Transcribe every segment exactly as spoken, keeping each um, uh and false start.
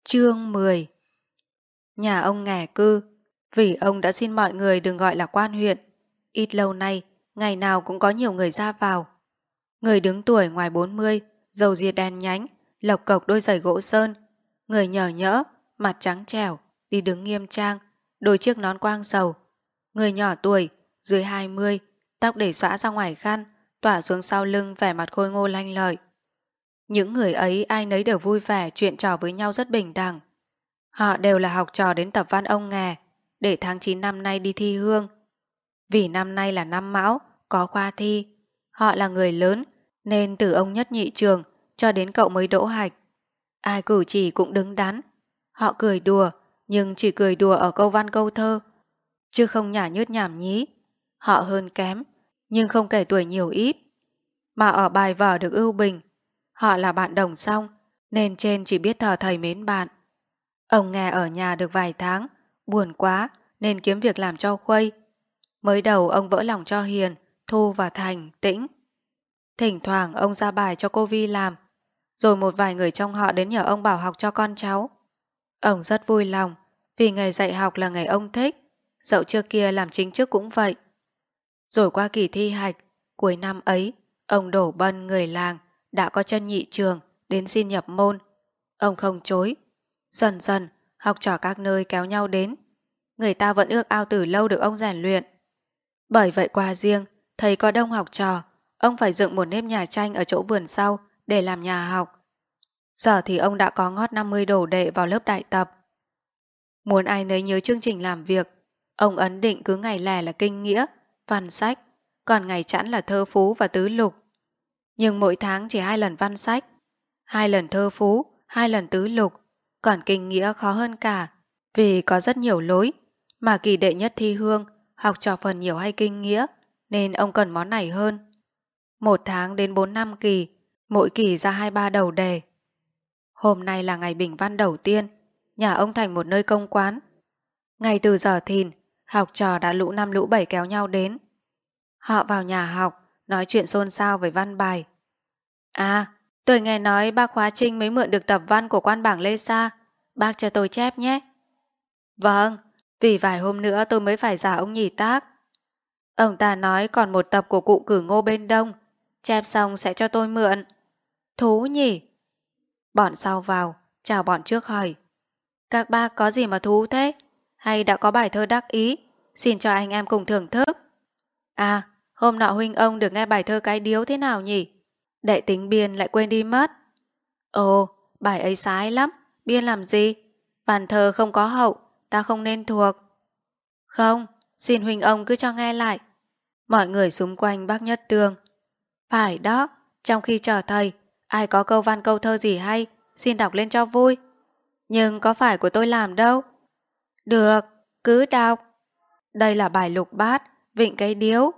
Chương mười. Nhà ông nghè cư, vì ông đã xin mọi người đừng gọi là quan huyện. Ít lâu nay, ngày nào cũng có nhiều người ra vào. Người đứng tuổi ngoài bốn mươi, râu ria đen nhánh, lộc cộc đôi giày gỗ sơn. Người nhờ nhỡ, mặt trắng trẻo, đi đứng nghiêm trang, đôi chiếc nón quang sầu. Người nhỏ tuổi, dưới hai mươi, tóc để xõa ra ngoài khăn, tỏa xuống sau lưng vẻ mặt khôi ngô lanh lợi. Những người ấy ai nấy đều vui vẻ chuyện trò với nhau rất bình đẳng. Họ đều là học trò đến tập văn ông nghè để tháng chín năm nay đi thi hương. Vì năm nay là năm Mão, có khoa thi. Họ là người lớn nên từ ông nhất nhị trường cho đến cậu mới đỗ hạch. Ai cử chỉ cũng đứng đắn. Họ cười đùa nhưng chỉ cười đùa ở câu văn câu thơ, chứ không nhả nhớt nhảm nhí. Họ hơn kém nhưng không kể tuổi nhiều ít, mà ở bài vở được ưu bình. Họ là bạn đồng song nên trên chỉ biết thờ thầy mến bạn. Ông nghe ở nhà được vài tháng, buồn quá nên kiếm việc làm cho khuây. Mới đầu ông vỡ lòng cho Hiền, Thu và Thành, Tĩnh. Thỉnh thoảng ông ra bài cho cô Vi làm, rồi một vài người trong họ đến nhờ ông bảo học cho con cháu. Ông rất vui lòng vì nghề dạy học là nghề ông thích, dẫu trước kia làm chính chức cũng vậy. Rồi qua kỳ thi hạch, cuối năm ấy, ông đổ bân người làng đã có chân nhị trường đến xin nhập môn. Ông không chối. Dần dần, học trò các nơi kéo nhau đến. Người ta vẫn ước ao từ lâu được ông rèn luyện. Bởi vậy qua riêng, thấy có đông học trò, ông phải dựng một nếp nhà tranh ở chỗ vườn sau để làm nhà học. Giờ thì ông đã có ngót năm mươi đồ đệ vào lớp đại tập. Muốn ai nấy nhớ chương trình làm việc, ông ấn định cứ ngày lẻ là kinh nghĩa, văn sách, còn ngày chẵn là thơ phú và tứ lục. Nhưng mỗi tháng chỉ hai lần văn sách, hai lần thơ phú, hai lần tứ lục, còn kinh nghĩa khó hơn cả, vì có rất nhiều lối, mà kỳ đệ nhất thi hương, học trò phần nhiều hay kinh nghĩa, nên ông cần món này hơn. Một tháng đến bốn năm kỳ, mỗi kỳ ra hai ba đầu đề. Hôm nay là ngày bình văn đầu tiên, nhà ông thành một nơi công quán. Ngay từ giờ thìn, học trò đã lũ năm lũ bảy kéo nhau đến. Họ vào nhà học, nói chuyện xôn xao về văn bài. À, tôi nghe nói bác Khóa Trinh mới mượn được tập văn của quan bảng Lê Sa. Bác cho tôi chép nhé. Vâng, vì vài hôm nữa tôi mới phải giả ông nhì tác. Ông ta nói còn một tập của cụ Cử Ngô bên Đông, chép xong sẽ cho tôi mượn. Thú nhỉ? Bọn sau vào, chào bọn trước hỏi. Các bác có gì mà thú thế? Hay đã có bài thơ đắc ý? Xin cho anh em cùng thưởng thức. À, hôm nọ huynh ông được nghe bài thơ Cái Điếu thế nào nhỉ? Đệ tính biên lại quên đi mất. Ồ, bài ấy sái lắm, biên làm gì? Bản thơ không có hậu, ta không nên thuộc. Không, xin huynh ông cứ cho nghe lại. Mọi người xung quanh bác Nhất Tường. Phải đó, trong khi chờ thầy, ai có câu văn câu thơ gì hay, xin đọc lên cho vui. Nhưng có phải của tôi làm đâu. Được, cứ đọc. Đây là bài lục bát, Vịnh Cái Điếu.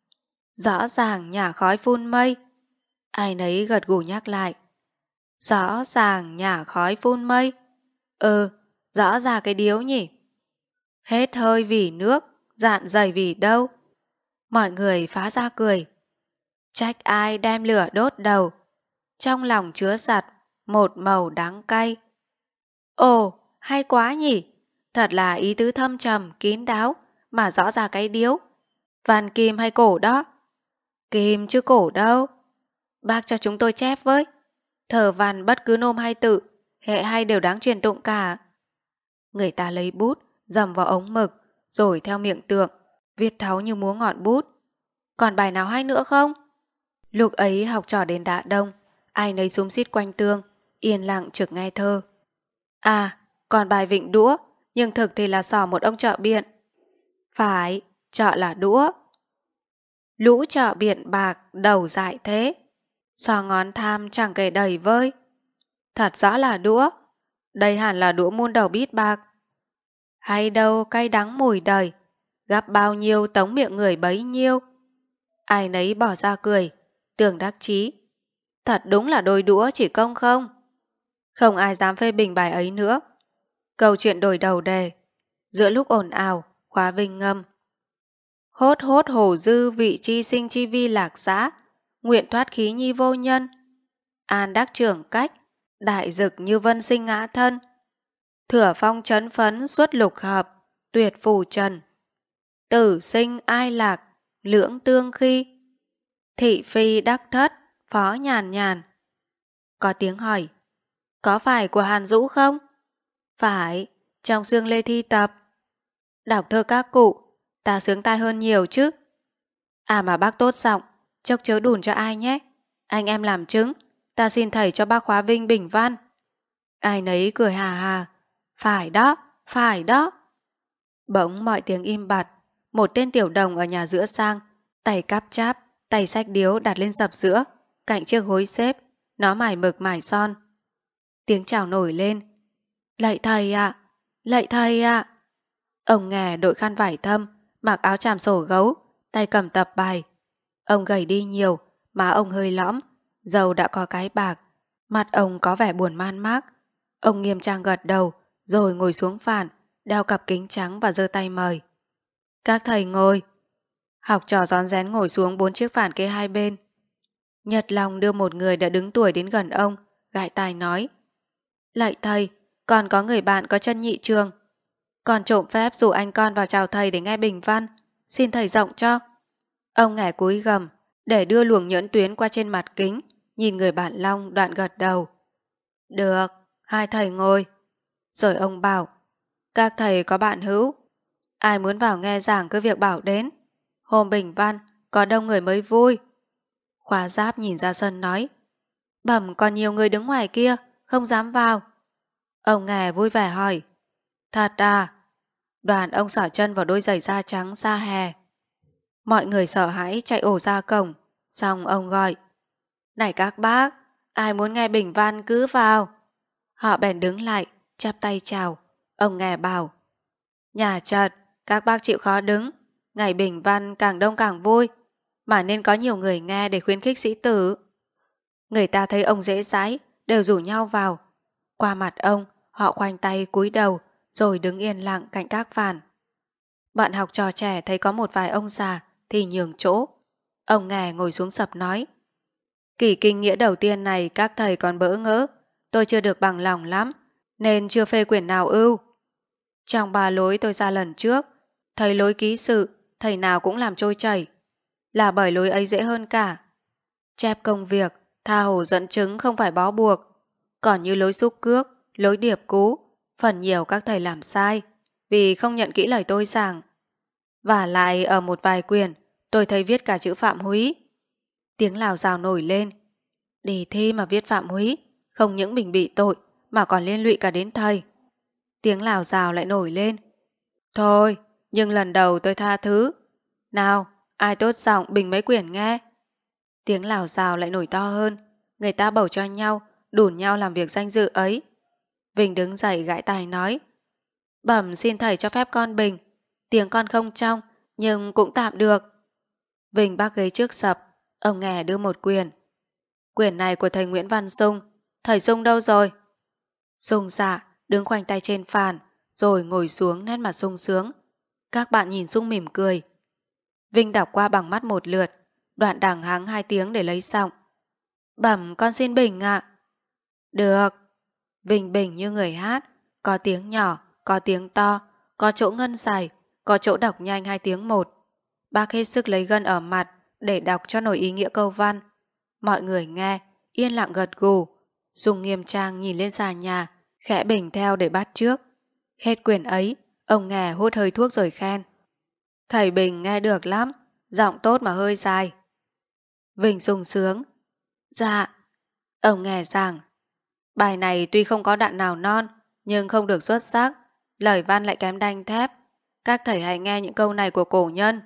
Rõ ràng nhả khói phun mây. Ai nấy gật gù nhắc lại. Rõ ràng nhả khói phun mây. Ừ, rõ ràng cái điếu nhỉ. Hết hơi vì nước, dạn dày vì đâu. Mọi người phá ra cười. Trách ai đem lửa đốt đầu, trong lòng chứa giặt một màu đắng cay. Ồ, hay quá nhỉ. Thật là ý tứ thâm trầm, kín đáo, mà rõ ràng cái điếu. Văn kim hay cổ đó? Kim chứ cổ đâu. Bác cho chúng tôi chép với. Thờ văn bất cứ nôm hay tự, hệ hay đều đáng truyền tụng cả. Người ta lấy bút, dầm vào ống mực, rồi theo miệng tượng, viết tháo như múa ngọn bút. Còn bài nào hay nữa không? Lúc ấy học trò đến đã đông, ai nấy xúm xít quanh tương, yên lặng trực nghe thơ. À, còn bài Vịnh Đũa, nhưng thực thì là sò một ông chợ biện. Phải, chợ là đũa. Lũ chợ biện bạc, đầu dại thế. Sò ngón tham chẳng kể đầy vơi. Thật rõ là đũa. Đây hẳn là đũa muôn đầu bít bạc. Hay đâu cay đắng mùi đời, gắp bao nhiêu tống miệng người bấy nhiêu. Ai nấy bỏ ra cười, tưởng đắc chí. Thật đúng là đôi đũa chỉ công không. Không ai dám phê bình bài ấy nữa. Câu chuyện đổi đầu đề. Giữa lúc ồn ào, Khóa Vinh ngâm. Hốt hốt hổ dư vị chi sinh chi vi lạc giã, nguyện thoát khí nhi vô nhân. An đắc trưởng cách, đại dực như vân sinh ngã thân. Thừa phong chấn phấn suốt lục hợp, tuyệt phù trần. Tử sinh ai lạc, lưỡng tương khi. Thị phi đắc thất, phó nhàn nhàn. Có tiếng hỏi, có phải của Hàn Dũ không? Phải, trong xương Lê Thi tập. Đọc thơ các cụ, ta sướng tai hơn nhiều chứ. À mà bác tốt giọng, chốc chớ đùn cho ai nhé. Anh em làm chứng, ta xin thầy cho bác khóa vinh bình văn. Ai nấy cười hà hà. Phải đó, phải đó. Bỗng mọi tiếng im bặt. Một tên tiểu đồng ở nhà giữa sang, tay cắp cháp, tay xách điếu đặt lên sập giữa, cạnh chiếc gối xếp, nó mải mực mải son. Tiếng chào nổi lên. Lạy thầy ạ, à, lạy thầy ạ. À. Ông nghè đội khăn vải thâm, mặc áo tràm sổ gấu, tay cầm tập bài. Ông gầy đi nhiều, má ông hơi lõm, râu đã có cái bạc, mặt ông có vẻ buồn man mác. Ông nghiêm trang gật đầu, rồi ngồi xuống phản, đeo cặp kính trắng và giơ tay mời. Các thầy ngồi. Học trò rón rén ngồi xuống bốn chiếc phản kê hai bên. Nhật Long đưa một người đã đứng tuổi đến gần ông, gãi tai nói. Lạy thầy, còn có người bạn có chân nhị trường. Còn trộm phép rủ anh con vào chào thầy để nghe bình văn. Xin thầy rộng cho. Ông nghẻ cúi gầm, để đưa luồng nhẫn tuyến qua trên mặt kính, nhìn người bạn Long đoạn gật đầu. Được, hai thầy ngồi. Rồi ông bảo, các thầy có bạn hữu. Ai muốn vào nghe giảng cứ việc bảo đến. Hôm bình văn, có đông người mới vui. Khóa giáp nhìn ra sân nói, bẩm còn nhiều người đứng ngoài kia, không dám vào. Ông nghè vui vẻ hỏi, thật à? Đoàn ông xỏ chân vào đôi giày da trắng da hè. Mọi người sợ hãi chạy ổ ra cổng. Xong ông gọi, này các bác, ai muốn nghe bình văn cứ vào. Họ bèn đứng lại, chắp tay chào. Ông nghè bảo, nhà chật, các bác chịu khó đứng. Ngày bình văn càng đông càng vui, mà nên có nhiều người nghe để khuyến khích sĩ tử. Người ta thấy ông dễ dãi, đều rủ nhau vào. Qua mặt ông, họ khoanh tay cúi đầu, rồi đứng yên lặng cạnh các phản. Bạn học trò trẻ thấy có một vài ông già thì nhường chỗ. Ông nghè ngồi xuống sập nói, kỳ kinh nghĩa đầu tiên này các thầy còn bỡ ngỡ, tôi chưa được bằng lòng lắm, nên chưa phê quyển nào ưu. Trong ba lối tôi ra lần trước, thầy lối ký sự, thầy nào cũng làm trôi chảy. Là bởi lối ấy dễ hơn cả. Chép công việc, tha hồ dẫn chứng không phải bó buộc. Còn như lối xúc cước, lối điệp cú, phần nhiều các thầy làm sai, vì không nhận kỹ lời tôi giảng. Và lại ở một vài quyển, tôi thấy viết cả chữ Phạm Húy. Tiếng lào rào nổi lên. Đề thi mà viết Phạm Húy, không những mình bị tội, mà còn liên lụy cả đến thầy. Tiếng lào rào lại nổi lên. Thôi, nhưng lần đầu tôi tha thứ. Nào, ai tốt giọng bình mấy quyển nghe. Tiếng lào rào lại nổi to hơn. Người ta bầu cho nhau, đủn nhau làm việc danh dự ấy. Vinh đứng dậy gãi tai nói, bẩm xin thầy cho phép con bình. Tiếng con không trong, nhưng cũng tạm được. Vinh bác ghế trước sập. Ông nghè đưa một quyển. Quyển này của thầy Nguyễn Văn Sung. Thầy Sung đâu rồi? Sung dạ, đứng khoanh tay trên phản, rồi ngồi xuống nét mặt sung sướng. Các bạn nhìn Sung mỉm cười. Vinh đọc qua bằng mắt một lượt, đoạn đằng hắng hai tiếng để lấy giọng. Bẩm con xin bình ạ. Được. Vinh bình như người hát, có tiếng nhỏ, có tiếng to, có chỗ ngân dài, có chỗ đọc nhanh hai tiếng một. Bác hết sức lấy gân ở mặt để đọc cho nổi ý nghĩa câu văn. Mọi người nghe, yên lặng gật gù. Dung nghiêm trang nhìn lên xà nhà, khẽ bình theo để bắt trước. Hết quyển ấy, ông nghè hút hơi thuốc rồi khen. Thầy Bình nghe được lắm, giọng tốt mà hơi dài. Vinh sung sướng. Dạ. Ông nghè giảng, bài này tuy không có đoạn nào non, nhưng không được xuất sắc, lời văn lại kém đanh thép. Các thầy hãy nghe những câu này của cổ nhân.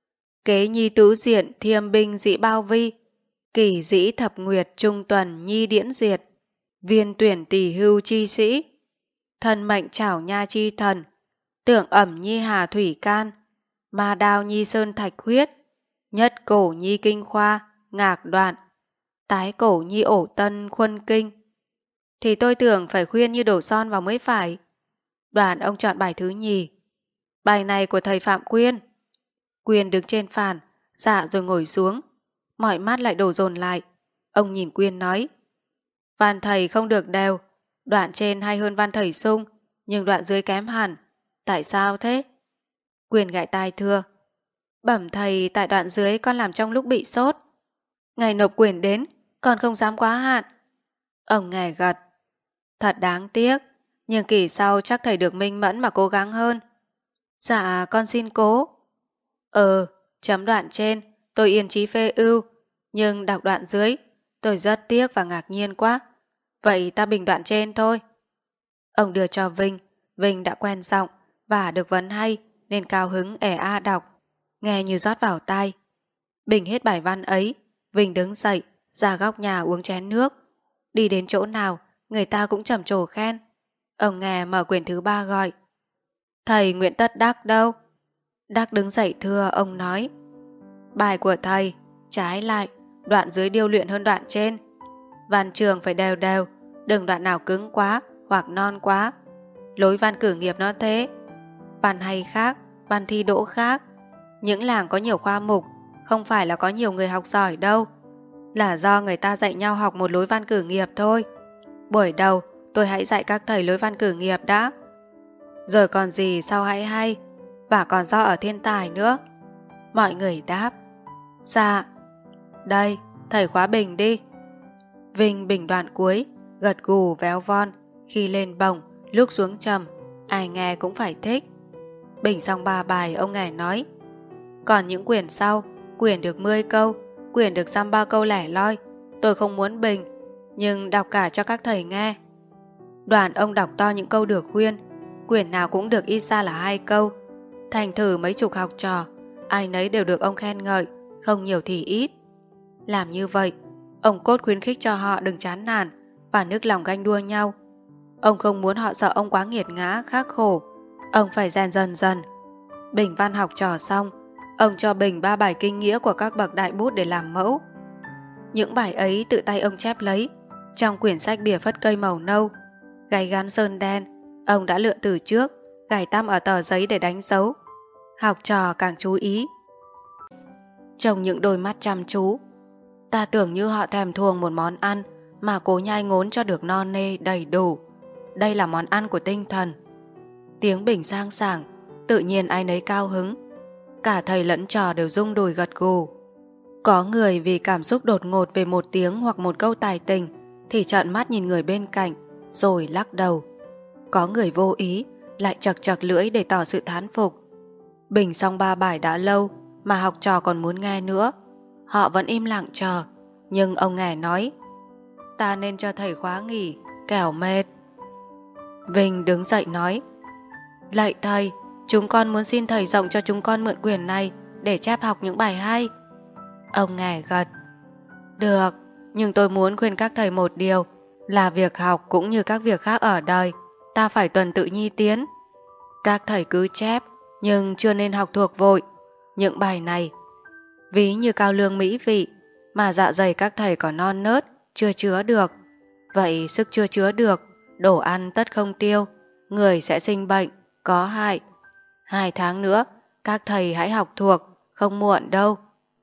Kế nhi tứ diện, thiêm binh dĩ bao vi. Kỷ dĩ thập nguyệt, trung tuần nhi điễn diệt. Viên tuyển tỷ hưu chi sĩ. Thần mệnh chảo nha chi thần. Tưởng ẩm nhi hà thủy can. Ma đao nhi sơn thạch huyết. Nhất cổ nhi kinh khoa, ngạc đoạn. Tái cổ nhi ổ tân khuân kinh. Thì tôi tưởng phải khuyên như đổ son vào mới phải. Đoàn ông chọn bài thứ nhì. Bài này của thầy Phạm Quyên. Quyên đứng trên phản, dạ rồi ngồi xuống. Mọi mắt lại đổ dồn lại. Ông nhìn Quyên nói, văn thầy không được đều. Đoạn trên hay hơn văn thầy Sung, nhưng đoạn dưới kém hẳn. Tại sao thế? Quyền gãi tai thưa. Bẩm thầy, tại đoạn dưới con làm trong lúc bị sốt. Ngày nộp quyền đến, con không dám quá hạn. Ông nghè gật. Thật đáng tiếc, nhưng kỳ sau chắc thầy được minh mẫn mà cố gắng hơn. Dạ, con xin cố. Ừ, chấm đoạn trên, tôi yên chí phê ưu, nhưng đọc đoạn dưới, tôi rất tiếc và ngạc nhiên quá. Vậy ta bình đoạn trên thôi. Ông đưa cho Vinh, Vinh đã quen giọng và được vấn hay nên cao hứng ẻ a đọc, nghe như rót vào tai. Bình hết bài văn ấy, Vinh đứng dậy, ra góc nhà uống chén nước. Đi đến chỗ nào, người ta cũng trầm trồ khen. Ông nghe mở quyển thứ ba gọi. Thầy Nguyễn Tất Đắc đâu? Đắc đứng dậy thưa, ông nói. Bài của thầy, trái lại, đoạn dưới điêu luyện hơn đoạn trên. Văn trường phải đều đều, đừng đoạn nào cứng quá hoặc non quá. Lối văn cử nghiệp nó thế. Văn hay khác, văn thi đỗ khác. Những làng có nhiều khoa mục, không phải là có nhiều người học giỏi đâu. Là do người ta dạy nhau học một lối văn cử nghiệp thôi. Buổi đầu, tôi hãy dạy các thầy lối văn cử nghiệp đã. Rồi còn gì sau hãy hay, và còn do ở thiên tài nữa. Mọi người đáp. Dạ. Đây, thầy khóa Bình đi. Vinh bình đoạn cuối, gật gù véo von, khi lên bổng, lúc xuống trầm, ai nghe cũng phải thích. Bình xong ba bài, ông ngài nói. Còn những quyển sau, quyển được mười câu, quyển được dăm ba câu lẻ loi, tôi không muốn bình, nhưng đọc cả cho các thầy nghe. Đoàn ông đọc to những câu được khuyên, quyển nào cũng được ít ra là hai câu. Thành thử mấy chục học trò, ai nấy đều được ông khen ngợi, không nhiều thì ít. Làm như vậy, ông cốt khuyến khích cho họ đừng chán nản và nức lòng ganh đua nhau. Ông không muốn họ sợ ông quá nghiệt ngã, khắc khổ. Ông phải rèn dần dần. Bình văn học trò xong, ông cho Bình ba bài kinh nghĩa của các bậc đại bút để làm mẫu. Những bài ấy tự tay ông chép lấy trong quyển sách bìa phất cây màu nâu. Gài gắn sơn đen, ông đã lựa từ trước, gài tăm ở tờ giấy để đánh dấu. Học trò càng chú ý. Trông những đôi mắt chăm chú, ta tưởng như họ thèm thuồng một món ăn mà cố nhai ngốn cho được no nê đầy đủ. Đây là món ăn của tinh thần. Tiếng Bình sang sảng, tự nhiên ai nấy cao hứng. Cả thầy lẫn trò đều rung đùi gật gù. Có người vì cảm xúc đột ngột về một tiếng hoặc một câu tài tình thì trợn mắt nhìn người bên cạnh rồi lắc đầu. Có người vô ý lại chật chật lưỡi để tỏ sự thán phục. Bình xong ba bài đã lâu mà học trò còn muốn nghe nữa. Họ vẫn im lặng chờ, nhưng ông nghè nói. Ta nên cho thầy khóa nghỉ, kẻo mệt. Vinh đứng dậy nói. Lạy thầy, chúng con muốn xin thầy rộng cho chúng con mượn quyển này để chép học những bài hay. Ông nghè gật. Được, nhưng tôi muốn khuyên các thầy một điều, là việc học cũng như các việc khác ở đời, ta phải tuần tự nhi tiến. Các thầy cứ chép, nhưng chưa nên học thuộc vội. Những bài này, ví như cao lương mỹ vị, mà dạ dày các thầy còn non nớt, chưa chứa được. Vậy sức chưa chứa được, đồ ăn tất không tiêu, người sẽ sinh bệnh, có hại. Hai tháng nữa, các thầy hãy học thuộc, không muộn đâu.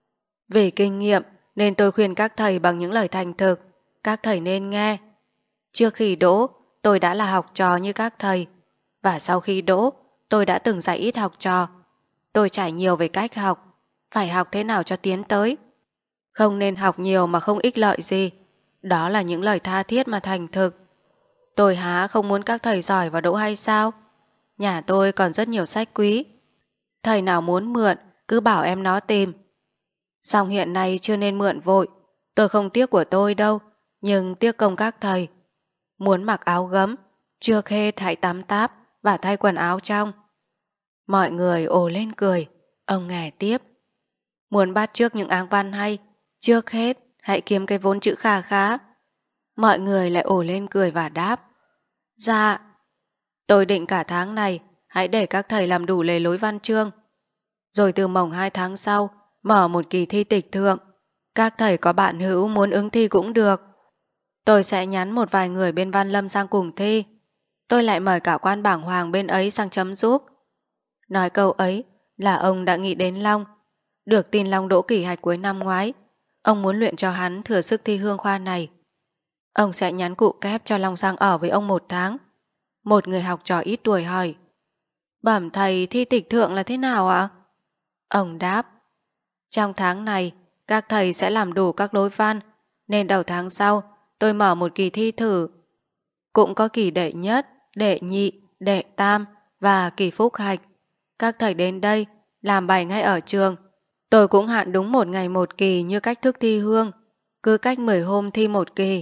Vì kinh nghiệm, nên tôi khuyên các thầy bằng những lời thành thực, các thầy nên nghe. Trước khi đỗ, tôi đã là học trò như các thầy, và sau khi đỗ, tôi đã từng dạy ít học trò. Tôi trải nhiều về cách học, phải học thế nào cho tiến tới. Không nên học nhiều mà không ích lợi gì. Đó là những lời tha thiết mà thành thực. Tôi há không muốn các thầy giỏi và đỗ hay sao? Nhà tôi còn rất nhiều sách quý. Thầy nào muốn mượn, cứ bảo em nó tìm. Song hiện nay chưa nên mượn vội. Tôi không tiếc của tôi đâu, nhưng tiếc công các thầy. Muốn mặc áo gấm, trước hết hãy tắm táp và thay quần áo trong. Mọi người ồ lên cười. Ông nghè tiếp. Muốn bắt chước những áng văn hay, trước hết hãy kiếm cái vốn chữ kha khá. Mọi người lại ồ lên cười và đáp. Dạ. Tôi định cả tháng này hãy để các thầy làm đủ lề lối văn chương. Rồi từ mồng hai tháng sau mở một kỳ thi tịch thượng. Các thầy có bạn hữu muốn ứng thi cũng được. Tôi sẽ nhắn một vài người bên Văn Lâm sang cùng thi. Tôi lại mời cả quan bảng hoàng bên ấy sang chấm giúp. Nói câu ấy là ông đã nghĩ đến Long. Được tin Long đỗ kỳ hạch cuối năm ngoái, ông muốn luyện cho hắn thừa sức thi hương khoa này. Ông sẽ nhắn cụ kép cho Long sang ở với ông một tháng. Một người học trò ít tuổi hỏi. Bẩm thầy, thi tịch thượng là thế nào ạ? Ông đáp. Trong tháng này, các thầy sẽ làm đủ các đối văn, nên đầu tháng sau tôi mở một kỳ thi thử. Cũng có kỳ đệ nhất, đệ nhị, đệ tam và kỳ phúc hạch. Các thầy đến đây làm bài ngay ở trường. Tôi cũng hạn đúng một ngày một kỳ như cách thức thi hương, cứ cách mười hôm thi một kỳ.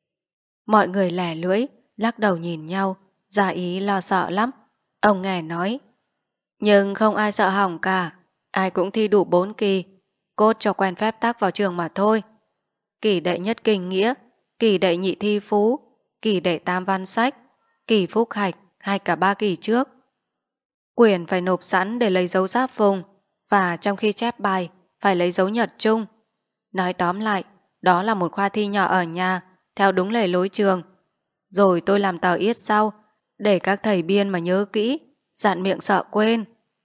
Mọi người lẻ lưỡi, lắc đầu nhìn nhau, ra ý lo sợ lắm. Ông nghe nói. Nhưng không ai sợ hỏng cả, ai cũng thi đủ bốn kỳ, cốt cho quen phép tắc vào trường mà thôi. Kỳ đệ nhất kinh nghĩa, kỳ đệ nhị thi phú, kỳ đệ tam văn sách, kỳ phúc hạch hay cả ba kỳ trước. Quyển phải nộp sẵn để lấy dấu giáp vùng, và trong khi chép bài phải lấy dấu nhật chung. Nói tóm lại, đó là một khoa thi nhỏ ở nhà, theo đúng lề lối trường. Rồi tôi làm tờ yết sau, để các thầy biên mà nhớ kỹ, dặn miệng sợ quên.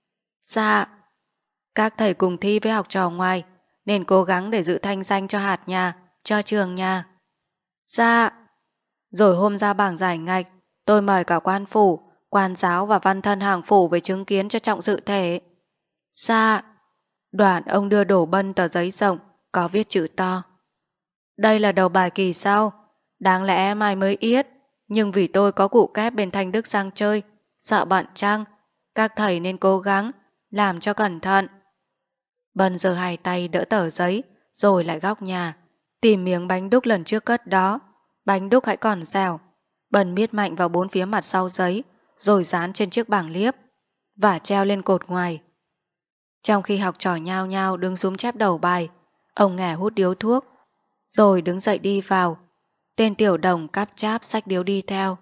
Dạ. Các thầy cùng thi với học trò ngoài, nên cố gắng để giữ thanh danh cho hạt nhà, cho trường nhà. Dạ. Rồi hôm ra bảng giải ngạch, tôi mời cả quan phủ, quan giáo và văn thân hàng phủ về chứng kiến cho trọng dự thể. Dạ. Đoạn ông đưa đổ bân tờ giấy rộng, có viết chữ to. Đây là đầu bài kỳ sau, đáng lẽ mai mới yết, nhưng vì tôi có cụ kép bên Thanh Đức sang chơi, sợ bận chăng, các thầy nên cố gắng, làm cho cẩn thận. Bân giơ hai tay đỡ tờ giấy, rồi lại góc nhà, tìm miếng bánh đúc lần trước cất đó. Bánh đúc hãy còn dẻo. Bân miết mạnh vào bốn phía mặt sau giấy, rồi dán trên chiếc bảng liếp, và treo lên cột ngoài. Trong khi học trò nhao nhao đứng súm chép đầu bài, ông Nghè hút điếu thuốc, rồi đứng dậy đi vào. Tên tiểu đồng cắp cháp xách điếu đi theo.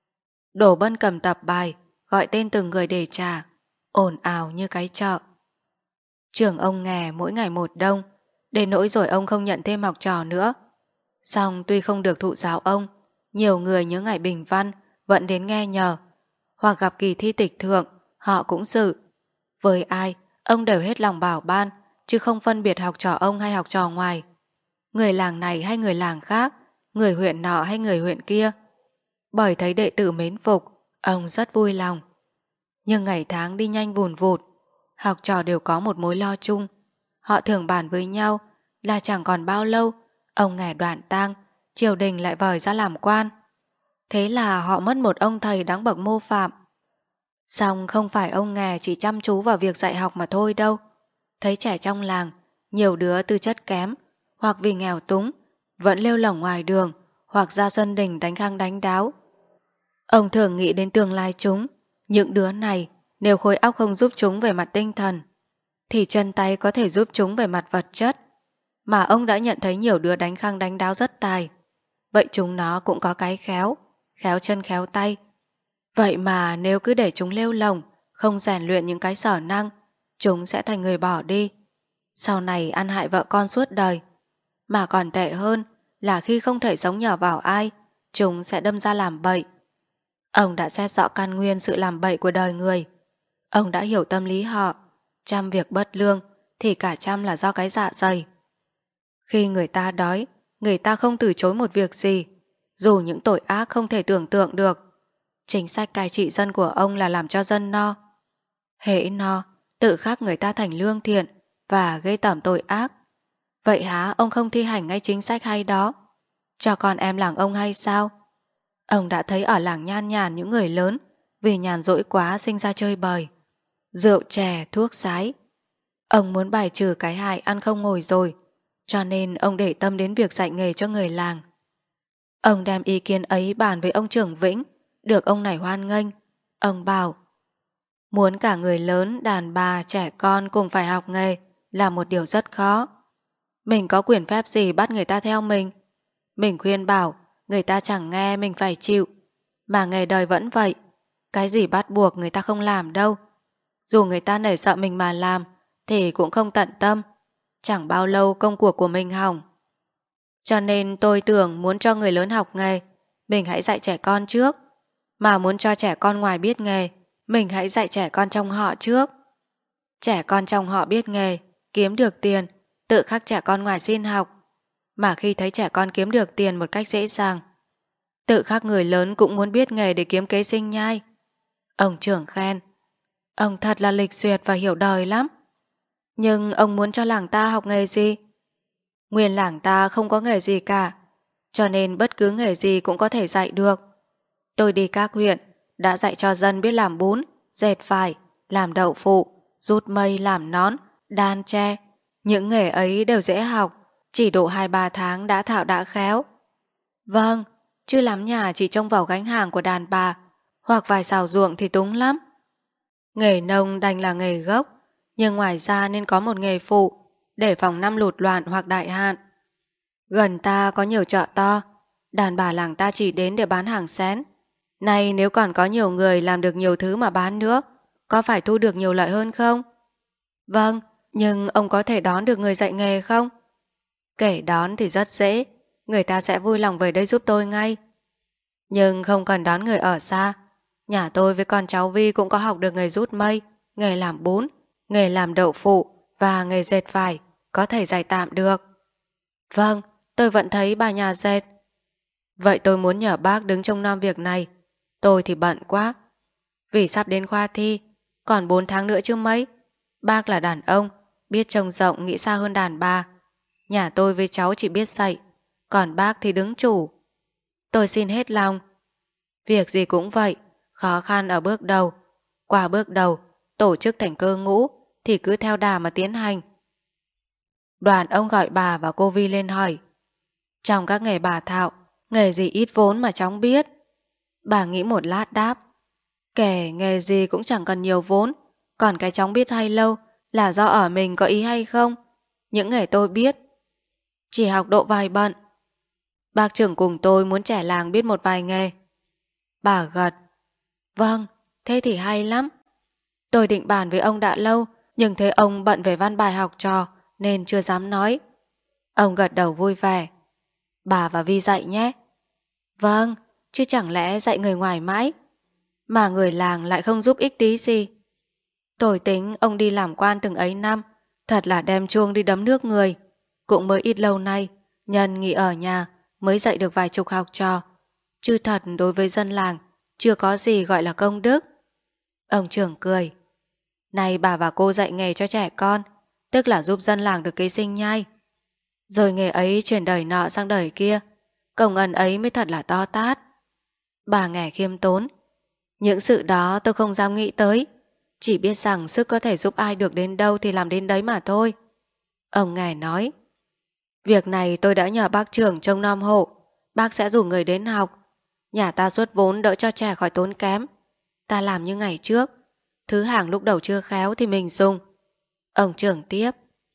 Đổ Bân cầm tập bài, gọi tên từng người để trả, ồn ào như cái chợ. Trường ông Nghè mỗi ngày một đông, đến nỗi rồi ông không nhận thêm học trò nữa. Song tuy không được thụ giáo ông, nhiều người nhớ ngày bình văn vẫn đến nghe nhờ, hoặc gặp kỳ thi tịch thượng họ cũng dự. Với ai ông đều hết lòng bảo ban, chứ không phân biệt học trò ông hay học trò ngoài, người làng này hay người làng khác, người huyện nọ hay người huyện kia. Bởi thấy đệ tử mến phục, ông rất vui lòng. Nhưng ngày tháng đi nhanh vùn vụt, học trò đều có một mối lo chung. Họ thường bàn với nhau là chẳng còn bao lâu ông Nghè đoạn tang, triều đình lại vời ra làm quan. Thế là họ mất một ông thầy đáng bậc mô phạm. Song không phải ông Nghè chỉ chăm chú vào việc dạy học mà thôi đâu. Thấy trẻ trong làng, nhiều đứa tư chất kém, hoặc vì nghèo túng, vẫn lêu lỏng ngoài đường, hoặc ra sân đình đánh khang đánh đáo. Ông thường nghĩ đến tương lai chúng. Những đứa này, nếu khối óc không giúp chúng về mặt tinh thần, thì chân tay có thể giúp chúng về mặt vật chất. Mà ông đã nhận thấy nhiều đứa đánh khang đánh đáo rất tài. Vậy chúng nó cũng có cái khéo, khéo chân khéo tay. Vậy mà nếu cứ để chúng lêu lỏng, không rèn luyện những cái sở năng, chúng sẽ thành người bỏ đi, sau này ăn hại vợ con suốt đời. Mà còn tệ hơn là khi không thể sống nhờ vào ai, chúng sẽ đâm ra làm bậy. Ông đã xét rõ căn nguyên sự làm bậy của đời người. Ông đã hiểu tâm lý họ. Trăm việc bất lương thì cả trăm là do cái dạ dày. Khi người ta đói, người ta không từ chối một việc gì, dù những tội ác không thể tưởng tượng được. Chính sách cai trị dân của ông là làm cho dân no. Hễ no, tự khắc người ta thành lương thiện và gây tẩm tội ác. Vậy há ông không thi hành ngay chính sách hay đó cho con em làng ông hay sao? Ông đã thấy ở làng nhan nhản những người lớn vì nhàn rỗi quá sinh ra chơi bời, rượu chè, thuốc sái. Ông muốn bài trừ cái hại ăn không ngồi rồi, cho nên ông để tâm đến việc dạy nghề cho người làng. Ông đem ý kiến ấy bàn với ông trưởng Vĩnh, được ông này hoan nghênh. Ông bảo, muốn cả người lớn, đàn bà, trẻ con cùng phải học nghề là một điều rất khó. Mình có quyền phép gì bắt người ta theo mình? Mình khuyên bảo, người ta chẳng nghe mình phải chịu. Mà nghề đời vẫn vậy, cái gì bắt buộc người ta không làm đâu. Dù người ta nể sợ mình mà làm, thì cũng không tận tâm. Chẳng bao lâu công cuộc của mình hỏng. Cho nên tôi tưởng muốn cho người lớn học nghề, mình hãy dạy trẻ con trước. Mà muốn cho trẻ con ngoài biết nghề, mình hãy dạy trẻ con trong họ trước. Trẻ con trong họ biết nghề, kiếm được tiền, tự khắc trẻ con ngoài xin học. Mà khi thấy trẻ con kiếm được tiền một cách dễ dàng, Tự khắc người lớn cũng muốn biết nghề để kiếm kế sinh nhai. Ông trưởng khen. Ông thật là lịch duyệt và hiểu đời lắm. Nhưng ông muốn cho làng ta học nghề gì? Nguyên làng ta không có nghề gì cả, cho nên bất cứ nghề gì cũng có thể dạy được. Tôi đi các huyện, đã dạy cho dân biết làm bún, dệt vải, làm đậu phụ, rút mây làm nón, đan tre. Những nghề ấy đều dễ học, chỉ độ hai ba tháng đã thạo đã khéo. Vâng, chứ lắm nhà chỉ trông vào gánh hàng của đàn bà, hoặc vài xào ruộng thì túng lắm. Nghề nông đành là nghề gốc, nhưng ngoài ra nên có một nghề phụ, để phòng năm lụt loạn hoặc đại hạn. Gần ta có nhiều chợ to, đàn bà làng ta chỉ đến để bán hàng xén. Này nếu còn có nhiều người làm được nhiều thứ mà bán nữa, có phải thu được nhiều lợi hơn không? Vâng, nhưng ông có thể đón được người dạy nghề không? Kể đón thì rất dễ, người ta sẽ vui lòng về đây giúp tôi ngay. Nhưng không cần đón người ở xa. Nhà tôi với con cháu Vi cũng có học được nghề rút mây, nghề làm bún, nghề làm đậu phụ và nghề dệt vải, có thể dạy tạm được. Vâng, tôi vẫn thấy bà nhà dệt. Vậy tôi muốn nhờ bác đứng trông nom việc này. Tôi thì bận quá. Vì sắp đến khoa thi, còn bốn tháng nữa chứ mấy. Bác là đàn ông, biết trông rộng nghĩ xa hơn đàn bà. Nhà tôi với cháu chỉ biết dạy, còn bác thì đứng chủ. Tôi xin hết lòng. Việc gì cũng vậy, khó khăn ở bước đầu. Qua bước đầu, tổ chức thành cơ ngũ thì cứ theo đà mà tiến hành. Đoàn ông gọi bà và cô Vi lên hỏi. Trong các nghề bà thạo, nghề gì ít vốn mà cháu biết? Bà nghĩ một lát đáp. Kể nghề gì cũng chẳng cần nhiều vốn, còn cái cháu biết hay lâu là do ở mình có ý hay không. Những nghề tôi biết chỉ học độ vài bận. Bác trưởng cùng tôi muốn trẻ làng biết một vài nghề. Bà gật. Vâng, thế thì hay lắm. Tôi định bàn với ông đã lâu, nhưng thấy ông bận về văn bài học trò nên chưa dám nói. Ông gật đầu vui vẻ. Bà và Vi dạy nhé. Vâng, chứ chẳng lẽ dạy người ngoài mãi, mà người làng lại không giúp ích tí gì. Tôi tính ông đi làm quan từng ấy năm, thật là đem chuông đi đấm nước người. Cũng mới ít lâu nay, nhân nghỉ ở nhà mới dạy được vài chục học trò. Chứ thật đối với dân làng, chưa có gì gọi là công đức. Ông trưởng cười. Này bà và cô dạy nghề cho trẻ con, tức là giúp dân làng được kế sinh nhai. Rồi nghề ấy chuyển đời nọ sang đời kia, công ân ấy mới thật là to tát. Bà nghe khiêm tốn. Những sự đó tôi không dám nghĩ tới, chỉ biết rằng sức có thể giúp ai được đến đâu thì làm đến đấy mà thôi. Ông nghe nói. Việc này tôi đã nhờ bác trưởng trông nom hộ, bác sẽ rủ người đến học. Nhà ta xuất vốn đỡ cho trẻ khỏi tốn kém. Ta làm như ngày trước, thứ hàng lúc đầu chưa khéo thì mình dùng. Ông trưởng tiếp.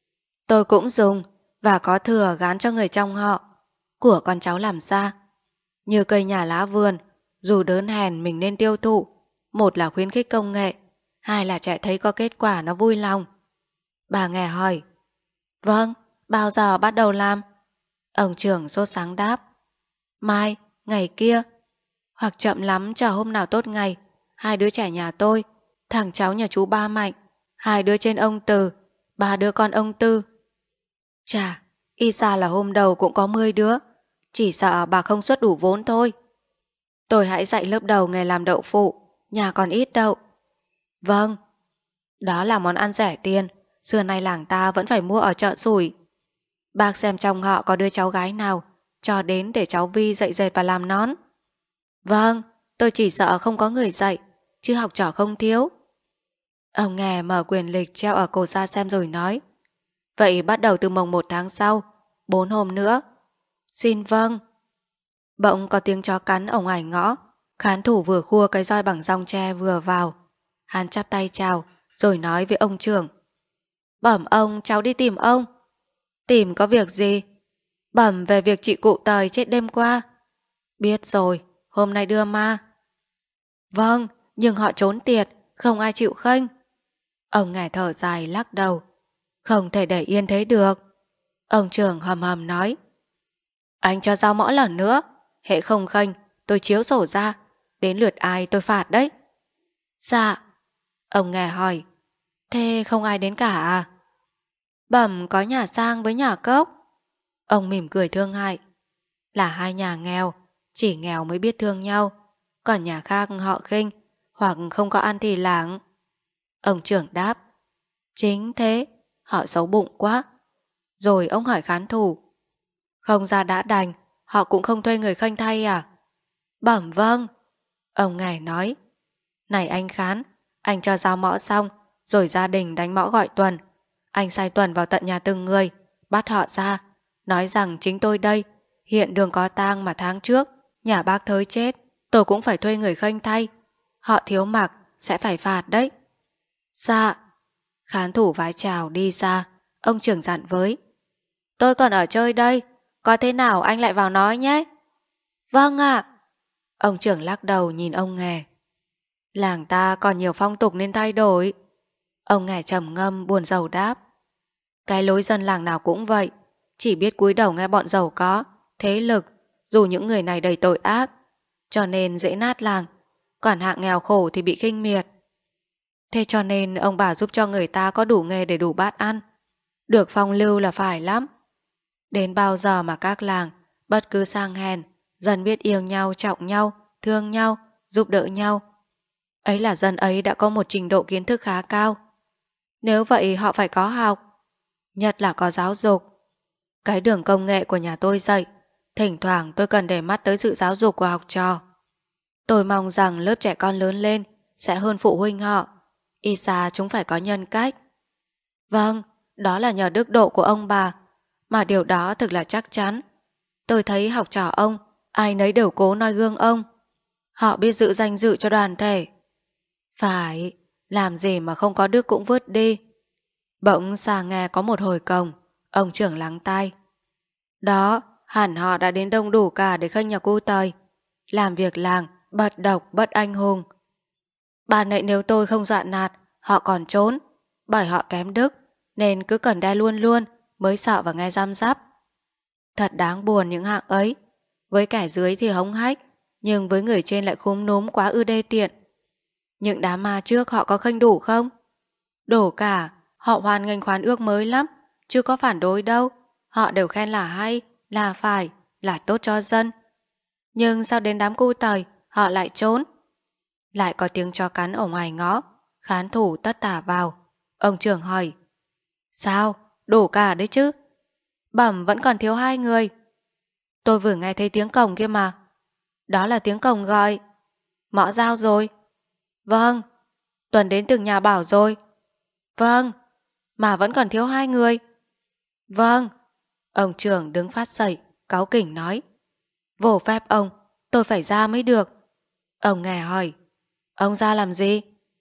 Tôi cũng dùng, và có thừa gán cho người trong họ, của con cháu làm ra. Như cây nhà lá vườn, dù đớn hèn mình nên tiêu thụ. Một là khuyến khích công nghệ, hai là trẻ thấy có kết quả nó vui lòng. Bà nghe hỏi. Vâng, bao giờ bắt đầu làm? Ông trưởng sốt sáng đáp. Mai, ngày kia. Hoặc chậm lắm chờ hôm nào tốt ngày, hai đứa trẻ nhà tôi, thằng cháu nhà chú Ba Mạnh, hai đứa trên ông Từ, ba đứa con ông Tư. Chà, y ra là hôm đầu cũng có mười đứa, chỉ sợ bà không xuất đủ vốn thôi. Tôi hãy dạy lớp đầu nghề làm đậu phụ, nhà còn ít đậu. Vâng, đó là món ăn rẻ tiền, xưa nay làng ta vẫn phải mua ở chợ Sủi. Bác xem trong họ có đứa cháu gái nào, cho đến để cháu Vi dạy dệt và làm nón. Vâng, tôi chỉ sợ không có người dạy, chứ học trò không thiếu. Ông nghe mở quyền lịch treo ở cổ ra xem rồi nói. Vậy bắt đầu từ mồng một tháng sau, bốn hôm nữa. Xin vâng. Bỗng có tiếng chó cắn ở ngoài ngõ. Khán thủ vừa khua cái roi bằng rong tre vừa vào. Hắn chắp tay chào, rồi nói với ông trưởng. Bẩm ông, cháu đi tìm ông. Tìm có việc gì? Bẩm về việc chị cụ Tời chết đêm qua. Biết rồi, hôm nay đưa ma. Vâng, nhưng họ trốn tiệt, không ai chịu khênh. Ông ngài thở dài lắc đầu. Không thể để yên thế được. Ông trưởng hầm hầm nói. Anh cho giao mõ lần nữa, hệ không khênh, tôi chiếu sổ ra, đến lượt ai tôi phạt đấy. Dạ. Ông nghe hỏi. Thế không ai đến cả à? Bẩm có nhà Sang với nhà Cốc. Ông mỉm cười thương hại. Là hai nhà nghèo, chỉ nghèo mới biết thương nhau, còn nhà khác họ khinh, hoặc không có ăn thì lảng. Ông trưởng đáp, chính thế, họ xấu bụng quá. Rồi ông hỏi khán thủ, không ra đã đành, họ cũng không thuê người khênh thay à? Bẩm vâng. Ông ngài nói, này anh Khán, anh cho giao mõ xong, rồi gia đình đánh mõ gọi Tuần. Anh sai Tuần vào tận nhà từng người, bắt họ ra, nói rằng chính tôi đây, hiện đường có tang mà tháng trước, nhà bác Thới chết, tôi cũng phải thuê người khênh thay. Họ thiếu mặc, sẽ phải phạt đấy. Dạ. Khán thủ vái chào đi ra, ông trưởng dặn với, tôi còn ở chơi đây, có thế nào anh lại vào nói nhé. Vâng ạ. Ông trưởng lắc đầu nhìn ông nghè. Làng ta còn nhiều phong tục nên thay đổi. Ông nghè trầm ngâm buồn rầu đáp. Cái lối dân làng nào cũng vậy, chỉ biết cúi đầu nghe bọn giàu có, thế lực, dù những người này đầy tội ác, cho nên dễ nát làng, còn hạng nghèo khổ thì bị khinh miệt. Thế cho nên ông bà giúp cho người ta có đủ nghề để đủ bát ăn, được phong lưu là phải lắm. Đến bao giờ mà các làng, bất cứ sang hèn, dân biết yêu nhau, trọng nhau, thương nhau, giúp đỡ nhau. Ấy là dân ấy đã có một trình độ kiến thức khá cao. Nếu vậy họ phải có học, nhất là có giáo dục. Cái đường công nghệ của nhà tôi dạy, thỉnh thoảng tôi cần để mắt tới sự giáo dục của học trò. Tôi mong rằng lớp trẻ con lớn lên sẽ hơn phụ huynh họ, ít ra chúng phải có nhân cách. Vâng, đó là nhờ đức độ của ông bà, mà điều đó thực là chắc chắn. Tôi thấy học trò ông, ai nấy đều cố noi gương ông. Họ biết giữ danh dự cho đoàn thể. Phải, làm gì mà không có đức cũng vứt đi. Bỗng xa nghe có một hồi cồng, ông trưởng lắng tai. Đó, hẳn họ đã đến đông đủ cả để khênh nhà cu Tời, làm việc làng, bật độc, bất anh hùng. Bà nậy nếu tôi không dọa nạt, họ còn trốn, bởi họ kém đức, nên cứ cần đe luôn luôn, mới sợ và nghe răm rắp. Thật đáng buồn những hạng ấy, với kẻ dưới thì hống hách, nhưng với người trên lại khúm núm quá ư đê tiện. Những đám ma trước họ có khênh đủ không? Đủ cả, họ hoan nghênh khoán ước mới lắm, chứ có phản đối đâu. Họ đều khen là hay, là phải, là tốt cho dân. Nhưng sao đến đám cu Tời, họ lại trốn? Lại có tiếng chó cắn ở ngoài ngõ, khán thủ tất tả vào. Ông trưởng hỏi, sao? Đủ cả đấy chứ? Bẩm vẫn còn thiếu hai người. Tôi vừa nghe thấy tiếng cổng kia mà. Đó là tiếng cổng gọi. Mõ Giao rồi. Vâng. Tuần đến từng nhà bảo rồi. Vâng. Mà vẫn còn thiếu hai người. Vâng. Ông trưởng đứng phát dậy, cáu kỉnh nói. Vô phép ông, tôi phải ra mới được. Ông nghè hỏi, ông ra làm gì?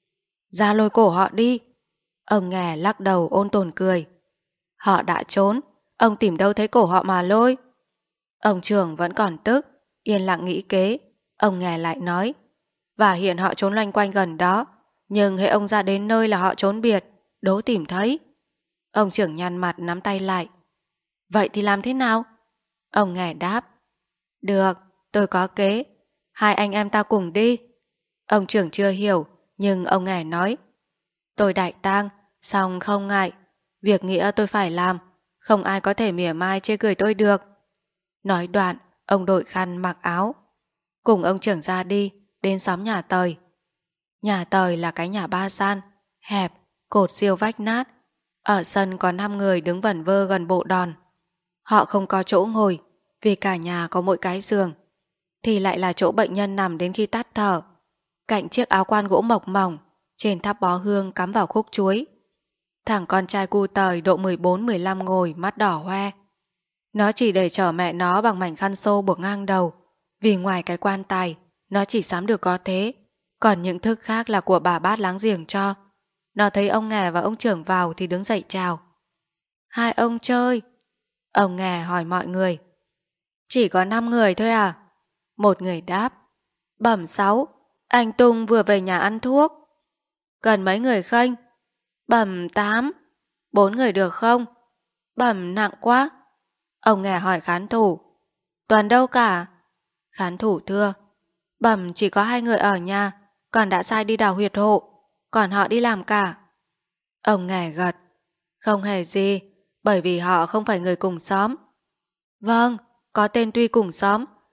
Ra lôi cổ họ đi. Ông nghè lắc đầu ôn tồn cười. Họ đã trốn, ông tìm đâu thấy cổ họ mà lôi. Ông trưởng vẫn còn tức, yên lặng nghĩ kế. Ông nghè lại nói, và hiện họ trốn loanh quanh gần đó, nhưng hễ ông ra đến nơi là họ trốn biệt, đố tìm thấy. Ông trưởng nhăn mặt nắm tay lại. Vậy thì làm thế nào? Ông nghè đáp, được, tôi có kế, hai anh em ta cùng đi. Ông trưởng chưa hiểu, nhưng ông nghè nói, tôi đại tang, xong không ngại, việc nghĩa tôi phải làm, không ai có thể mỉa mai chê cười tôi được. Nói đoạn, ông đội khăn mặc áo, cùng ông trưởng ra đi, đến xóm nhà Tời. Nhà Tời là cái nhà ba gian, hẹp, cột siêu vách nát. Ở sân có năm người đứng vẩn vơ gần bộ đòn. Họ không có chỗ ngồi, vì cả nhà có mỗi cái giường, thì lại là chỗ bệnh nhân nằm đến khi tắt thở. Cạnh chiếc áo quan gỗ mộc mỏng, trên tháp bó hương cắm vào khúc chuối. Thằng con trai cu Tời độ mười bốn mười lăm ngồi mắt đỏ hoe. Nó chỉ để chở mẹ nó bằng mảnh khăn xô buộc ngang đầu, vì ngoài cái quan tài, nó chỉ sắm được có thế, còn những thức khác là của bà bát láng giềng cho. Nó thấy ông nghè và ông trưởng vào thì đứng dậy chào. Hai ông chơi. Ông nghè hỏi mọi người. Chỉ có năm người thôi à? Một người đáp. Bẩm sáu, anh Tung vừa về nhà ăn thuốc. Cần mấy người khênh? Bẩm tám. Bốn người được không? Bẩm nặng quá. Ông nghè hỏi khán thủ. Tuần đâu cả? Khán thủ thưa. Bẩm chỉ có hai người ở nhà, còn đã sai đi đào huyệt hộ, còn họ đi làm cả. Ông nghè gật. Không hề gì, bởi vì họ không phải người cùng xóm. Vâng, có tên tuy cùng xóm,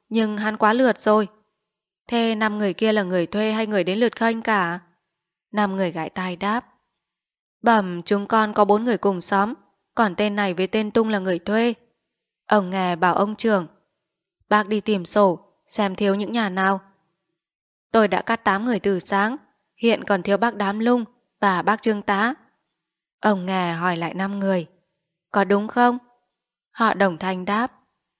nhưng hắn quá lượt rồi. Thế năm người kia là người thuê hay người đến lượt khênh cả? Năm người gãi tai đáp. Bẩm, chúng con có bốn người cùng xóm, còn tên này với tên Tung là người thuê. Ông nghe bảo ông trưởng, bác đi tìm sổ, xem thiếu những nhà nào. Tôi đã cắt tám người từ sáng, hiện còn thiếu bác Đám Lung và bác Trương Tá. Ông nghe hỏi lại năm người, có đúng không? Họ đồng thanh đáp,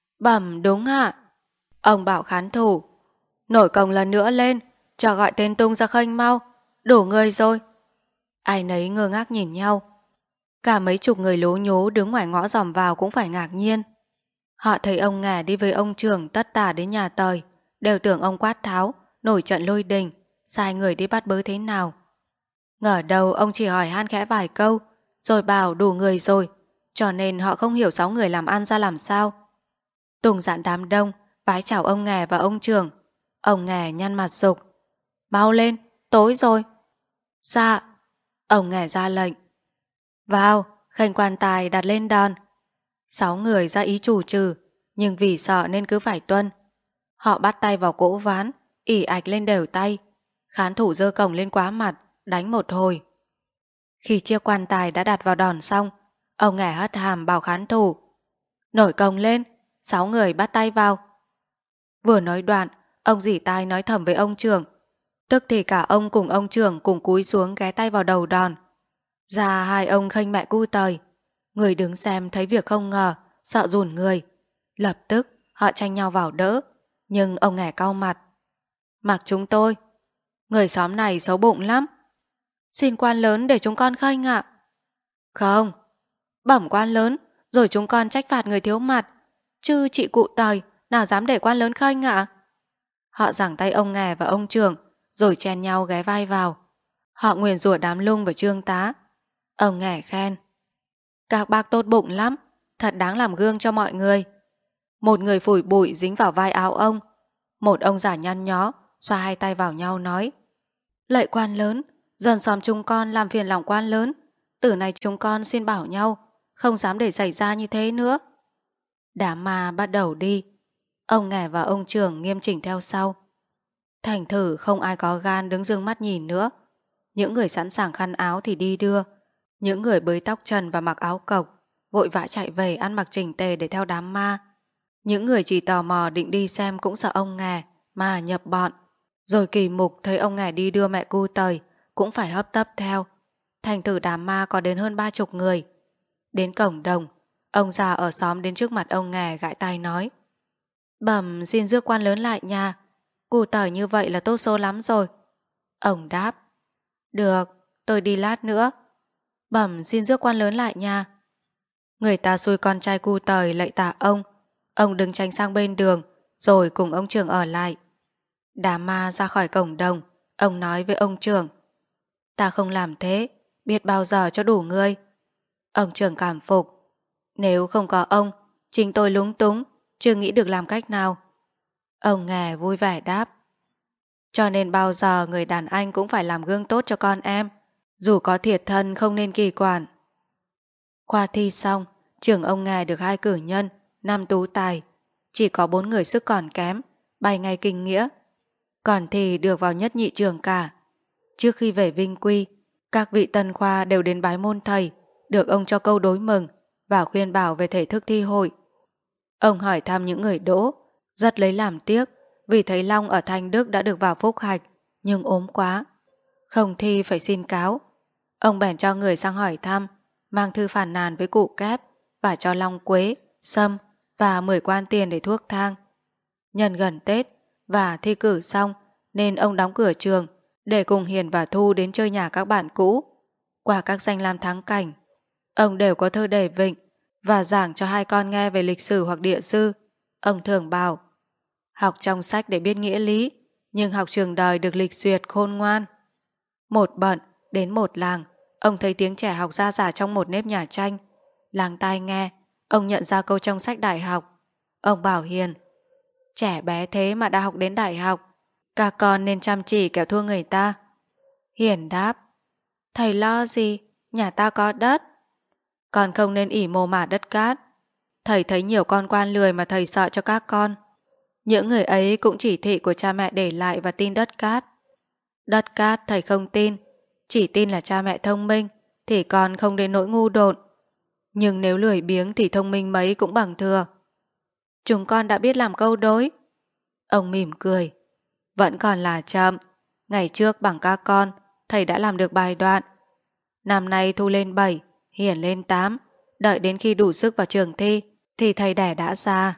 bẩm đúng ạ. Ông bảo khán thủ, nổi cồng lần nữa lên, cho gọi tên Tung ra khênh mau, đủ người rồi. Ai nấy ngơ ngác nhìn nhau. Cả mấy chục người lố nhố đứng ngoài ngõ dòm vào cũng phải ngạc nhiên. Họ thấy ông Ngà đi với ông trưởng tất tả đến nhà Tời, đều tưởng ông quát tháo, nổi trận lôi đình, sai người đi bắt bớ thế nào. Ngờ đầu ông chỉ hỏi han khẽ vài câu, rồi bảo đủ người rồi, cho nên họ không hiểu sáu người làm ăn ra làm sao. Tùng dặn đám đông, vái chào ông Ngà và ông trưởng. Ông Ngà nhăn mặt dục, mau lên, tối rồi. Dạ. Ông Ngà ra lệnh, vào, khênh quan tài đặt lên đòn. Sáu người ra ý chủ trừ, nhưng vì sợ nên cứ phải tuân. Họ bắt tay vào cỗ ván, ỉ ạch lên đều tay. Khán thủ giơ cổng lên quá mặt, đánh một hồi. Khi chiếc quan tài đã đặt vào đòn xong, ông Ngà hất hàm bảo khán thủ, nổi cồng lên, sáu người bắt tay vào. Vừa nói đoạn, ông dỉ tai nói thầm với ông trưởng. Tức thì cả ông cùng ông trưởng cùng cúi xuống ghé tay vào đầu đòn. Ra hai ông khênh mẹ cu Tời. Người đứng xem thấy việc không ngờ, sợ run người. Lập tức họ tranh nhau vào đỡ, nhưng ông Ngà cau mặt. Mặc chúng tôi, người xóm này xấu bụng lắm. Xin quan lớn để chúng con khênh ạ. Không, bẩm quan lớn, rồi chúng con trách phạt người thiếu mặt. Chứ chị cụ Tời nào dám để quan lớn khênh ạ. Họ giằng tay ông Ngà và ông trưởng, rồi chen nhau ghé vai vào. Họ nguyền rủa Đám Lung và Trương Tá. Ông Ngà khen, các bác tốt bụng lắm, thật đáng làm gương cho mọi người. Một người phủi bụi dính vào vai áo ông. Một ông già nhăn nhó, xoa hai tay vào nhau nói, lạy quan lớn, dần xóm chúng con làm phiền lòng quan lớn. Từ này chúng con xin bảo nhau, không dám để xảy ra như thế nữa. Đám ma bắt đầu đi. Ông Ngà và ông trưởng nghiêm chỉnh theo sau. Thành thử không ai có gan đứng dương mắt nhìn nữa. Những người sẵn sàng khăn áo thì đi đưa. Những người bới tóc trần và mặc áo cộc vội vã chạy về ăn mặc chỉnh tề để theo đám ma. Những người chỉ tò mò định đi xem cũng sợ ông Ngà mà nhập bọn. Rồi kỳ mục thấy ông Ngà đi đưa mẹ cu Tời cũng phải hấp tấp theo. Thành thử đám ma có đến hơn ba chục người. Đến cổng đồng, ông già ở xóm đến trước mặt ông Ngà gãi tai nói, bẩm xin rước quan lớn lại nhà. Cu Tời như vậy là tốt số lắm rồi. Ông đáp, được, tôi đi lát nữa. Bẩm xin rước quan lớn lại nhà. Người ta xui con trai cu Tời lạy tạ ông. Ông đứng tránh sang bên đường, rồi cùng ông trưởng ở lại. Đám ma ra khỏi cổng đồng, ông nói với ông trưởng, ta không làm thế, biết bao giờ cho đủ người. Ông trưởng cảm phục, nếu không có ông, chính tôi lúng túng, chưa nghĩ được làm cách nào. Ông Ngà vui vẻ đáp, cho nên bao giờ người đàn anh cũng phải làm gương tốt cho con em, dù có thiệt thân không nên kỳ quản. Khoa thi xong, trường ông Ngà được hai cử nhân, năm tú tài. Chỉ có bốn người sức còn kém, bài ngay kinh nghĩa. Còn thì được vào nhất nhị trường cả. Trước khi về Vinh Quy, các vị tân khoa đều đến bái môn thầy, được ông cho câu đối mừng và khuyên bảo về thể thức thi hội. Ông hỏi thăm những người đỗ, rất lấy làm tiếc vì thấy Long ở Thanh Đức đã được vào phúc hạch, nhưng ốm quá. Không thi phải xin cáo. Ông bèn cho người sang hỏi thăm, mang thư phản nàn với cụ Kép và cho Long quế, sâm và mười quan tiền để thuốc thang. Nhân gần Tết và thi cử xong nên ông đóng cửa trường để cùng Hiền và Thu đến chơi nhà các bạn cũ. Qua các danh lam thắng cảnh, ông đều có thơ đề vịnh và giảng cho hai con nghe về lịch sử hoặc địa sư. Ông thường bảo, học trong sách để biết nghĩa lý, nhưng học trường đời được lịch duyệt khôn ngoan. Một bận, đến một làng, ông thấy tiếng trẻ học ra giả trong một nếp nhà tranh. Làng tai nghe, ông nhận ra câu trong sách đại học. Ông bảo Hiền, trẻ bé thế mà đã học đến đại học, các con nên chăm chỉ kẻo thua người ta. Hiền đáp, thầy lo gì, nhà ta có đất. Con không nên ỉ mồ mả đất cát. Thầy thấy nhiều con quan lười mà thầy sợ cho các con. Những người ấy cũng chỉ thị của cha mẹ để lại và tin đất cát. Đất cát thầy không tin, chỉ tin là cha mẹ thông minh thì con không đến nỗi ngu độn. Nhưng nếu lười biếng thì thông minh mấy cũng bằng thừa. Chúng con đã biết làm câu đối. Ông mỉm cười. Vẫn còn là chậm. Ngày trước bằng các con, thầy đã làm được bài đoạn. Năm nay Thu lên bảy, Hiển lên tám. Đợi đến khi đủ sức vào trường thi thì thầy đẻ đã ra.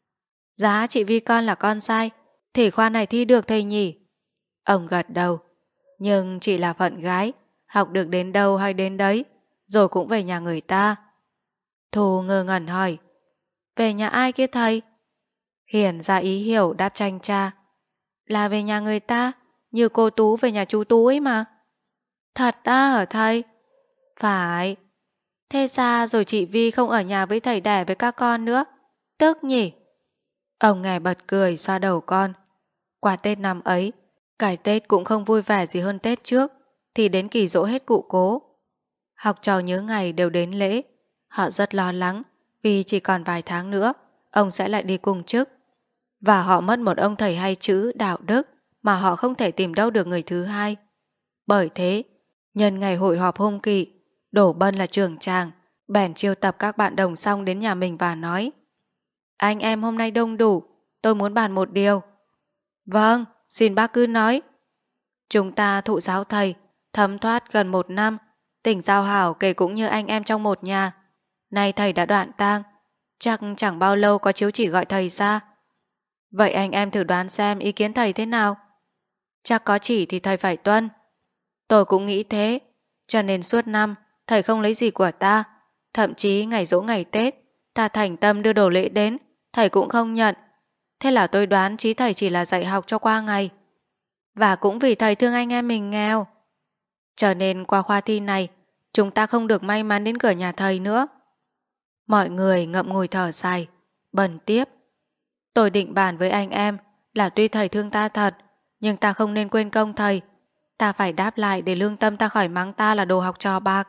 Giá chị Vi con là con sai thì khoa này thi được thầy nhỉ? Ông gật đầu. Nhưng chị là phận gái, học được đến đâu hay đến đấy, rồi cũng về nhà người ta. Thu ngơ ngẩn hỏi, về nhà ai kia thầy? Hiển ra ý hiểu đáp tranh cha, là về nhà người ta, như cô Tú về nhà chú Tú ấy mà. Thật á hả thầy? Phải. Thế ra rồi chị Vi không ở nhà với thầy đẻ với các con nữa, tức nhỉ? Ông nghe bật cười xoa đầu con. Qua Tết năm ấy, cái Tết cũng không vui vẻ gì hơn Tết trước, thì đến kỳ giỗ hết cụ cố. Học trò nhớ ngày đều đến lễ. Họ rất lo lắng vì chỉ còn vài tháng nữa ông sẽ lại đi cùng chức. Và họ mất một ông thầy hay chữ đạo đức mà họ không thể tìm đâu được người thứ hai. Bởi thế, nhân ngày hội họp hôm kỵ, Đổ Bân là trưởng tràng, bèn chiêu tập các bạn đồng xong đến nhà mình và nói, anh em hôm nay đông đủ, tôi muốn bàn một điều. Vâng, xin bác cứ nói. Chúng ta thụ giáo thầy, thấm thoát gần một năm, tình giao hảo kể cũng như anh em trong một nhà. Nay thầy đã đoạn tang, chắc chẳng bao lâu có chiếu chỉ gọi thầy ra. Vậy anh em thử đoán xem ý kiến thầy thế nào? Chắc có chỉ thì thầy phải tuân. Tôi cũng nghĩ thế, cho nên suốt năm thầy không lấy gì của ta. Thậm chí ngày giỗ ngày Tết, ta thành tâm đưa đồ lễ đến, thầy cũng không nhận. Thế là tôi đoán chí thầy chỉ là dạy học cho qua ngày. Và cũng vì thầy thương anh em mình nghèo. Cho nên qua khoa thi này, chúng ta không được may mắn đến cửa nhà thầy nữa. Mọi người ngậm ngùi thở dài, bần tiếp. Tôi định bàn với anh em là tuy thầy thương ta thật, nhưng ta không nên quên công thầy. Ta phải đáp lại để lương tâm ta khỏi mắng ta là đồ học trò bạc.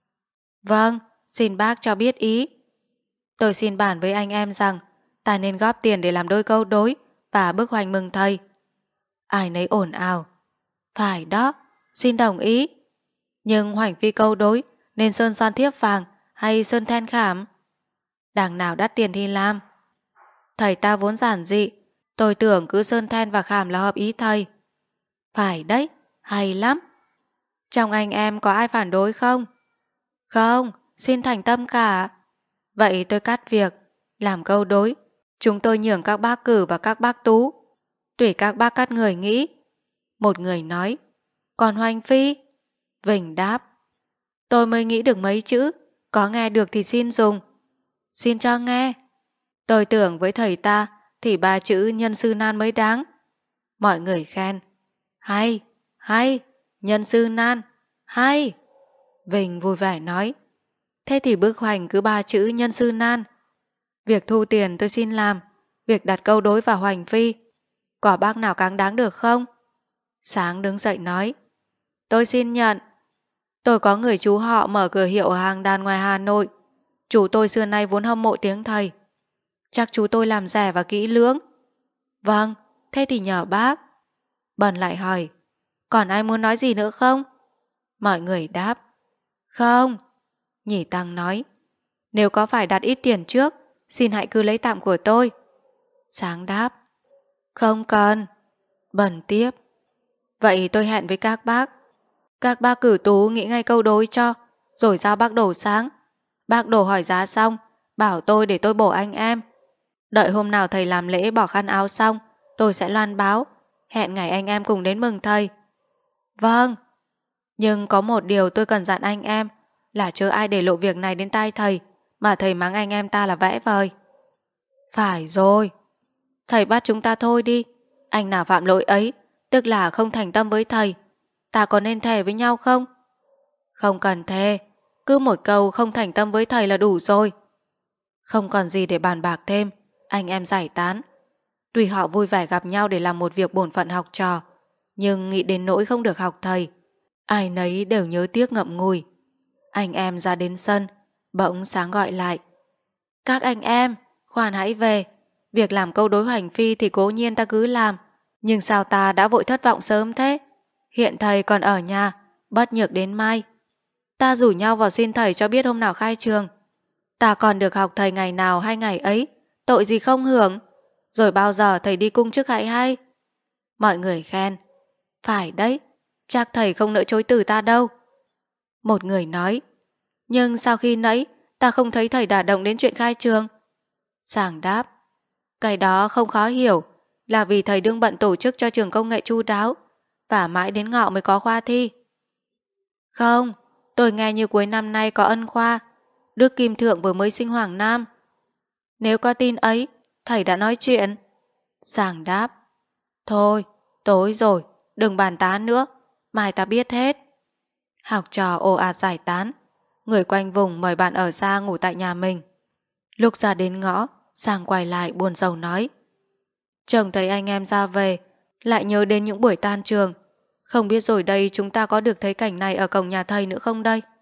Vâng, xin bác cho biết ý. Tôi xin bàn với anh em rằng ta nên góp tiền để làm đôi câu đối và bức hoành mừng thầy. Ai nấy ồn ào. Phải đó, xin đồng ý. Nhưng hoành phi câu đối nên sơn son thiếp vàng hay sơn then khảm? Đằng nào đắt tiền thì làm. Thầy ta vốn giản dị, tôi tưởng cứ sơn then và khảm là hợp ý thầy. Phải đấy, hay lắm. Trong anh em có ai phản đối không? Không, xin thành tâm cả. Vậy tôi cắt việc, làm câu đối. Chúng tôi nhường các bác Cử và các bác Tú. Tùy các bác cắt người nghĩ. Một người nói, còn Hoành Phi? Vinh đáp, tôi mới nghĩ được mấy chữ, có nghe được thì xin dùng. Xin cho nghe. Tôi tưởng với thầy ta thì ba chữ nhân sư nan mới đáng. Mọi người khen, hay, hay, nhân sư nan, hay. Vinh vui vẻ nói, thế thì bức hoành cứ ba chữ nhân sư nan. Việc thu tiền tôi xin làm, việc đặt câu đối vào Hoành Phi, có bác nào cáng đáng được không? Sáng đứng dậy nói, tôi xin nhận. Tôi có người chú họ mở cửa hiệu hàng đàn ngoài Hà Nội. Chú tôi xưa nay vốn hâm mộ tiếng thầy. Chắc chú tôi làm rẻ và kỹ lưỡng. Vâng, thế thì nhờ bác. Bần lại hỏi, còn ai muốn nói gì nữa không? Mọi người đáp, không. Nhỉ Tăng nói, nếu có phải đặt ít tiền trước, xin hãy cứ lấy tạm của tôi. Sáng đáp, không cần. Bần tiếp, vậy tôi hẹn với các bác. Các bác Cử Tú nghĩ ngay câu đối cho, rồi giao bác Đổ Sáng. Bác Đổ hỏi giá xong, bảo tôi để tôi bổ anh em. Đợi hôm nào thầy làm lễ bỏ khăn áo xong, tôi sẽ loan báo, hẹn ngày anh em cùng đến mừng thầy. Vâng, nhưng có một điều tôi cần dặn anh em, là chớ ai để lộ việc này đến tai thầy, mà thầy mắng anh em ta là vẽ vời. Phải rồi. Thầy bắt chúng ta thôi đi. Anh nào phạm lỗi ấy, tức là không thành tâm với thầy. Ta có nên thề với nhau không? Không cần thề, cứ một câu không thành tâm với thầy là đủ rồi. Không còn gì để bàn bạc thêm, anh em giải tán. Tuy họ vui vẻ gặp nhau để làm một việc bổn phận học trò, nhưng nghĩ đến nỗi không được học thầy, ai nấy đều nhớ tiếc ngậm ngùi. Anh em ra đến sân, bỗng Sáng gọi lại, các anh em, khoan hãy về, Việc làm câu đối hoành phi thì cố nhiên ta cứ làm, nhưng sao ta đã vội thất vọng sớm thế? Hiện thầy còn ở nhà, bất nhược đến mai. Ta rủ nhau vào xin thầy cho biết hôm nào khai trường. Ta còn được học thầy ngày nào hay ngày ấy, tội gì không hưởng. Rồi bao giờ thầy đi cung chức hãy hay? Mọi người khen. Phải đấy, chắc thầy không nỡ chối từ ta đâu. Một người nói, nhưng sau khi nãy ta không thấy thầy đả động đến chuyện khai trường. Sảng đáp, cái đó không khó hiểu, là vì thầy đương bận tổ chức cho trường công nghệ chu đáo, và mãi đến ngọ mới có khoa thi. Không, tôi nghe như cuối năm nay có ân khoa, Đức Kim Thượng vừa mới sinh Hoàng Nam. Nếu có tin ấy, thầy đã nói chuyện. Sảng đáp, thôi, tối rồi, đừng bàn tán nữa, mai ta biết hết. Học trò ồ ạt giải tán, người quanh vùng mời bạn ở xa ngủ tại nhà mình. Lúc ra đến ngõ, Sang quay lại buồn rầu nói, chồng thấy anh em ra về, lại nhớ đến những buổi tan trường. Không biết rồi đây chúng ta có được thấy cảnh này ở cổng nhà thầy nữa không đây?